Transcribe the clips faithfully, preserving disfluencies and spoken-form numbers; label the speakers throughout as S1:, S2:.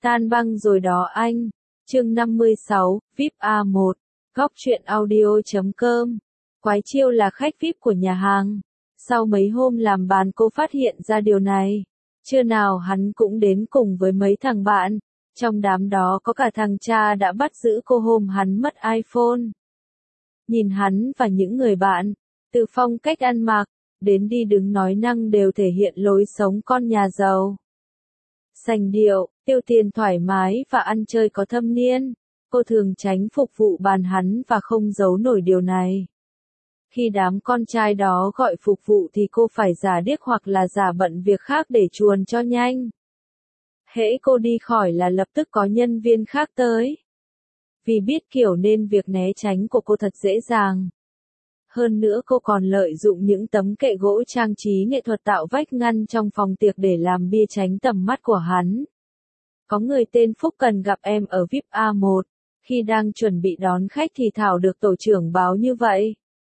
S1: Tan băng rồi đó anh. Chương năm mươi sáu, vi ai pi A một. Góc truyện audio chấm com. Quái Chiêu là khách vi ai pi của nhà hàng. Sau mấy hôm làm bàn cô phát hiện ra điều này. Trưa nào hắn cũng đến cùng với mấy thằng bạn. Trong đám đó có cả thằng cha đã bắt giữ cô hôm hắn mất iPhone. Nhìn hắn và những người bạn, từ phong cách ăn mặc, đến đi đứng nói năng đều thể hiện lối sống con nhà giàu. Sành điệu, tiêu tiền thoải mái và ăn chơi có thâm niên. Cô thường tránh phục vụ bàn hắn và không giấu nổi điều này. Khi đám con trai đó gọi phục vụ thì cô phải giả điếc hoặc là giả bận việc khác để chuồn cho nhanh. Hễ cô đi khỏi là lập tức có nhân viên khác tới. Vì biết kiểu nên việc né tránh của cô thật dễ dàng. Hơn nữa cô còn lợi dụng những tấm kệ gỗ trang trí nghệ thuật tạo vách ngăn trong phòng tiệc để làm bia tránh tầm mắt của hắn. Có người tên Phúc cần gặp em ở vi ai pi A một, khi đang chuẩn bị đón khách thì Thảo được tổ trưởng báo như vậy.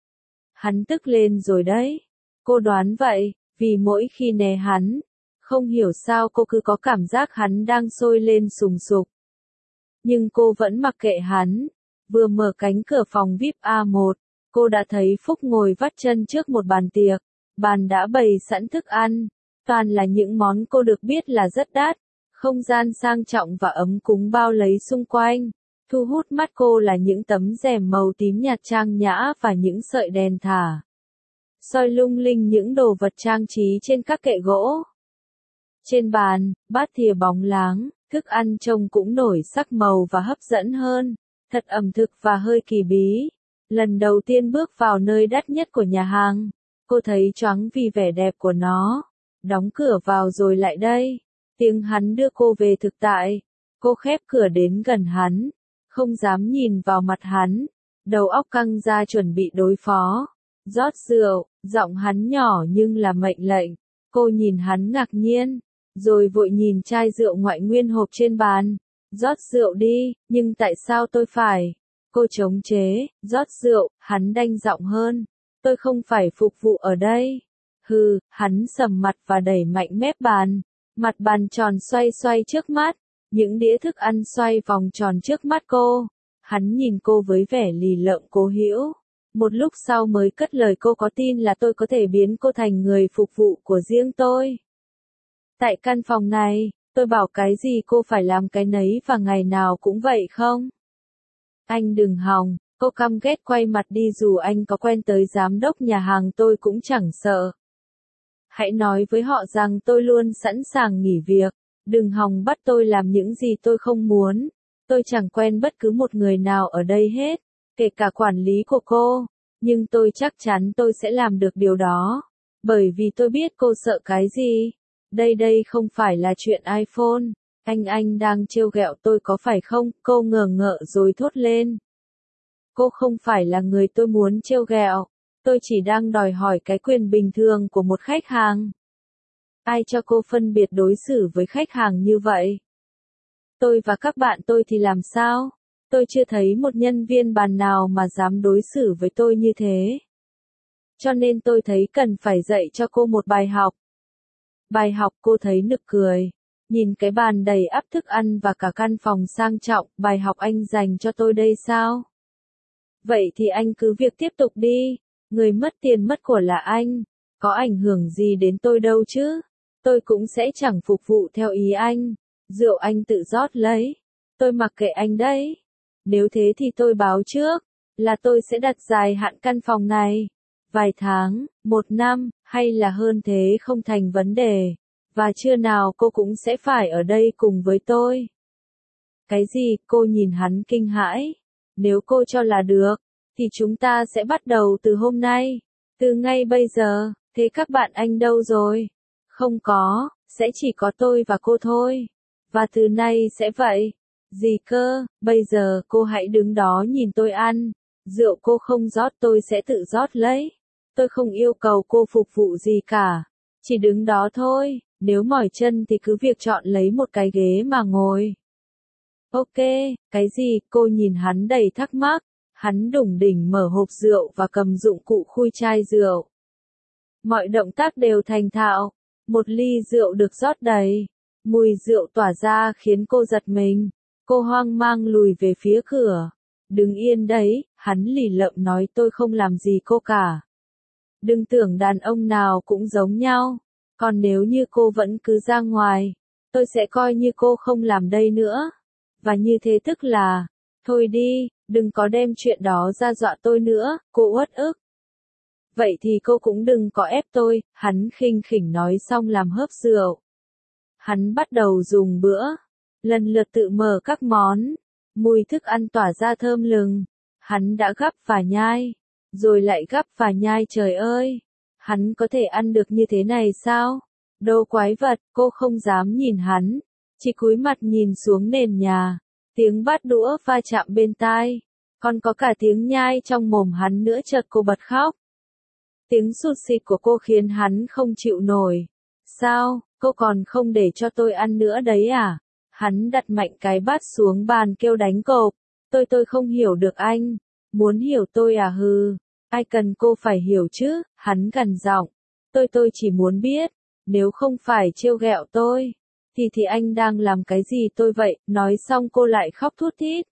S1: Hắn tức lên rồi đấy. Cô đoán vậy, vì mỗi khi né hắn, không hiểu sao cô cứ có cảm giác hắn đang sôi lên sùng sục. Nhưng cô vẫn mặc kệ hắn. Vừa mở cánh cửa phòng vi ai pi A một, cô đã thấy Phúc ngồi vắt chân trước một bàn tiệc. Bàn đã bày sẵn thức ăn, toàn là những món cô được biết là rất đắt. Không gian sang trọng và ấm cúng bao lấy xung quanh. Thu hút mắt cô là những tấm rèm màu tím nhạt trang nhã và những sợi đèn thả soi lung linh những đồ vật trang trí trên các kệ gỗ. Trên bàn, bát thìa bóng láng, thức ăn trông cũng nổi sắc màu và hấp dẫn hơn, thật ẩm thực và hơi kỳ bí. Lần đầu tiên bước vào nơi đắt nhất của nhà hàng, cô thấy choáng vì vẻ đẹp của nó. Đóng cửa vào rồi lại đây. Tiếng hắn đưa cô về thực tại. Cô khép cửa đến gần hắn, không dám nhìn vào mặt hắn, đầu óc căng ra chuẩn bị đối phó. Rót rượu, giọng hắn nhỏ nhưng là mệnh lệnh. Cô nhìn hắn ngạc nhiên, rồi vội nhìn chai rượu ngoại nguyên hộp trên bàn. Rót rượu đi, nhưng tại sao tôi phải? Cô chống chế, rót rượu, hắn đanh giọng hơn. Tôi không phải phục vụ ở đây. Hừ, hắn sầm mặt và đẩy mạnh mép bàn. Mặt bàn tròn xoay xoay trước mắt. Những đĩa thức ăn xoay vòng tròn trước mắt cô. Hắn nhìn cô với vẻ lì lợm cố hữu. Một lúc sau mới cất lời, cô có tin là tôi có thể biến cô thành người phục vụ của riêng tôi? Tại căn phòng này, tôi bảo cái gì cô phải làm cái nấy và ngày nào cũng vậy không? Anh đừng hòng, cô căm ghét quay mặt đi, dù anh có quen tới giám đốc nhà hàng tôi cũng chẳng sợ. Hãy nói với họ rằng tôi luôn sẵn sàng nghỉ việc. Đừng hòng bắt tôi làm những gì tôi không muốn. Tôi chẳng quen bất cứ một người nào ở đây hết, kể cả quản lý của cô. Nhưng tôi chắc chắn tôi sẽ làm được điều đó. Bởi vì tôi biết cô sợ cái gì. Đây đây không phải là chuyện iPhone. Anh anh đang trêu ghẹo tôi có phải không? Cô ngờ ngợ rồi thốt lên. Cô không phải là người tôi muốn trêu ghẹo. Tôi chỉ đang đòi hỏi cái quyền bình thường của một khách hàng. Ai cho cô phân biệt đối xử với khách hàng như vậy? Tôi và các bạn tôi thì làm sao? Tôi chưa thấy một nhân viên bàn nào mà dám đối xử với tôi như thế. Cho nên tôi thấy cần phải dạy cho cô một bài học. Bài học? Cô thấy nực cười. Nhìn cái bàn đầy ắp thức ăn và cả căn phòng sang trọng, bài học anh dành cho tôi đây sao? Vậy thì anh cứ việc tiếp tục đi. Người mất tiền mất của là anh. Có ảnh hưởng gì đến tôi đâu chứ? Tôi cũng sẽ chẳng phục vụ theo ý anh. Rượu anh tự rót lấy. Tôi mặc kệ anh đấy. Nếu thế thì tôi báo trước là tôi sẽ đặt dài hạn căn phòng này. Vài tháng, một năm, hay là hơn thế không thành vấn đề. Và trưa nào cô cũng sẽ phải ở đây cùng với tôi. Cái gì? Cô nhìn hắn kinh hãi. Nếu cô cho là được, thì chúng ta sẽ bắt đầu từ hôm nay. Từ ngay bây giờ. Thế các bạn anh đâu rồi? Không có, sẽ chỉ có tôi và cô thôi. Và từ nay sẽ vậy. Gì cơ? Bây giờ cô hãy đứng đó nhìn tôi ăn. Rượu cô không rót tôi sẽ tự rót lấy. Tôi không yêu cầu cô phục vụ gì cả. Chỉ đứng đó thôi. Nếu mỏi chân thì cứ việc chọn lấy một cái ghế mà ngồi. Ok, cái gì? Cô nhìn hắn đầy thắc mắc. Hắn đủng đỉnh mở hộp rượu và cầm dụng cụ khui chai rượu. Mọi động tác đều thành thạo. Một ly rượu được rót đầy. Mùi rượu tỏa ra khiến cô giật mình. Cô hoang mang lùi về phía cửa. Đừng yên đấy, hắn lì lợm nói, tôi không làm gì cô cả. Đừng tưởng đàn ông nào cũng giống nhau. Còn nếu như cô vẫn cứ ra ngoài, tôi sẽ coi như cô không làm đây nữa. Và như thế tức là, thôi đi, đừng có đem chuyện đó ra dọa tôi nữa, cô uất ức. Vậy thì cô cũng đừng có ép tôi, hắn khinh khỉnh nói xong làm hớp rượu. Hắn bắt đầu dùng bữa, lần lượt tự mở các món, mùi thức ăn tỏa ra thơm lừng. Hắn đã gắp và nhai, rồi lại gắp và nhai, trời ơi, hắn có thể ăn được như thế này sao? Đồ quái vật, cô không dám nhìn hắn, chỉ cúi mặt nhìn xuống nền nhà, tiếng bát đũa va chạm bên tai, còn có cả tiếng nhai trong mồm hắn nữa, chợt cô bật khóc. Tiếng sụt sịt của cô khiến hắn không chịu nổi. Sao, cô còn không để cho tôi ăn nữa đấy à? Hắn đặt mạnh cái bát xuống bàn kêu đánh cộp. Tôi tôi không hiểu được anh. Muốn hiểu tôi à hừ. Ai cần cô phải hiểu chứ, hắn gằn giọng. Tôi tôi chỉ muốn biết, nếu không phải trêu ghẹo tôi, thì thì anh đang làm cái gì tôi vậy? Nói xong cô lại khóc thút thít.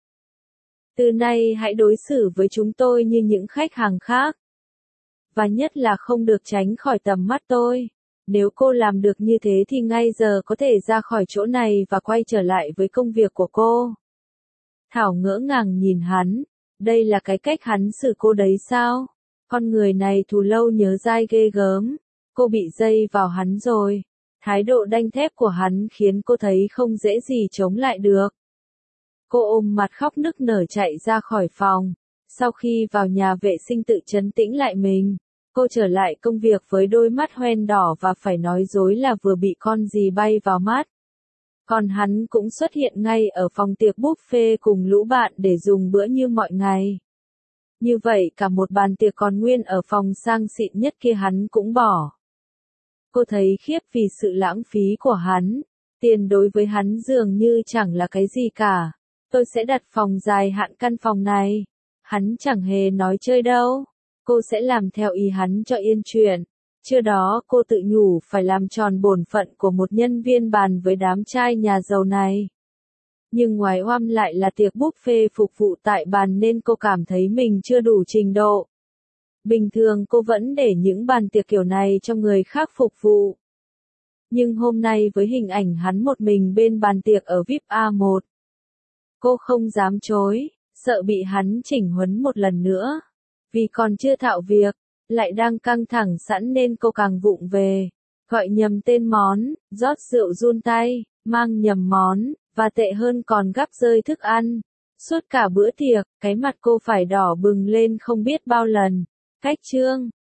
S1: Từ nay hãy đối xử với chúng tôi như những khách hàng khác. Và nhất là không được tránh khỏi tầm mắt tôi. Nếu cô làm được như thế thì ngay giờ có thể ra khỏi chỗ này và quay trở lại với công việc của cô. Thảo ngỡ ngàng nhìn hắn. Đây là cái cách hắn xử cô đấy sao? Con người này thù lâu nhớ dai ghê gớm. Cô bị dây vào hắn rồi. Thái độ đanh thép của hắn khiến cô thấy không dễ gì chống lại được. Cô ôm mặt khóc nức nở chạy ra khỏi phòng. Sau khi vào nhà vệ sinh tự trấn tĩnh lại mình, cô trở lại công việc với đôi mắt hoen đỏ và phải nói dối là vừa bị con gì bay vào mắt. Còn hắn cũng xuất hiện ngay ở phòng tiệc buffet cùng lũ bạn để dùng bữa như mọi ngày. Như vậy cả một bàn tiệc còn nguyên ở phòng sang xịn nhất kia hắn cũng bỏ. Cô thấy khiếp vì sự lãng phí của hắn. Tiền đối với hắn dường như chẳng là cái gì cả. Tôi sẽ đặt phòng dài hạn căn phòng này. Hắn chẳng hề nói chơi đâu. Cô sẽ làm theo ý hắn cho yên chuyện. Trưa đó cô tự nhủ phải làm tròn bổn phận của một nhân viên bàn với đám trai nhà giàu này. Nhưng ngoài oăm lại là tiệc buffet phục vụ tại bàn nên cô cảm thấy mình chưa đủ trình độ. Bình thường cô vẫn để những bàn tiệc kiểu này cho người khác phục vụ. Nhưng hôm nay với hình ảnh hắn một mình bên bàn tiệc ở víp A một, cô không dám chối, sợ bị hắn chỉnh huấn một lần nữa. Vì còn chưa thạo việc, lại đang căng thẳng sẵn nên cô càng vụng về, gọi nhầm tên món, rót rượu run tay, mang nhầm món, và tệ hơn còn gắp rơi thức ăn. Suốt cả bữa tiệc, cái mặt cô phải đỏ bừng lên không biết bao lần. Cách chương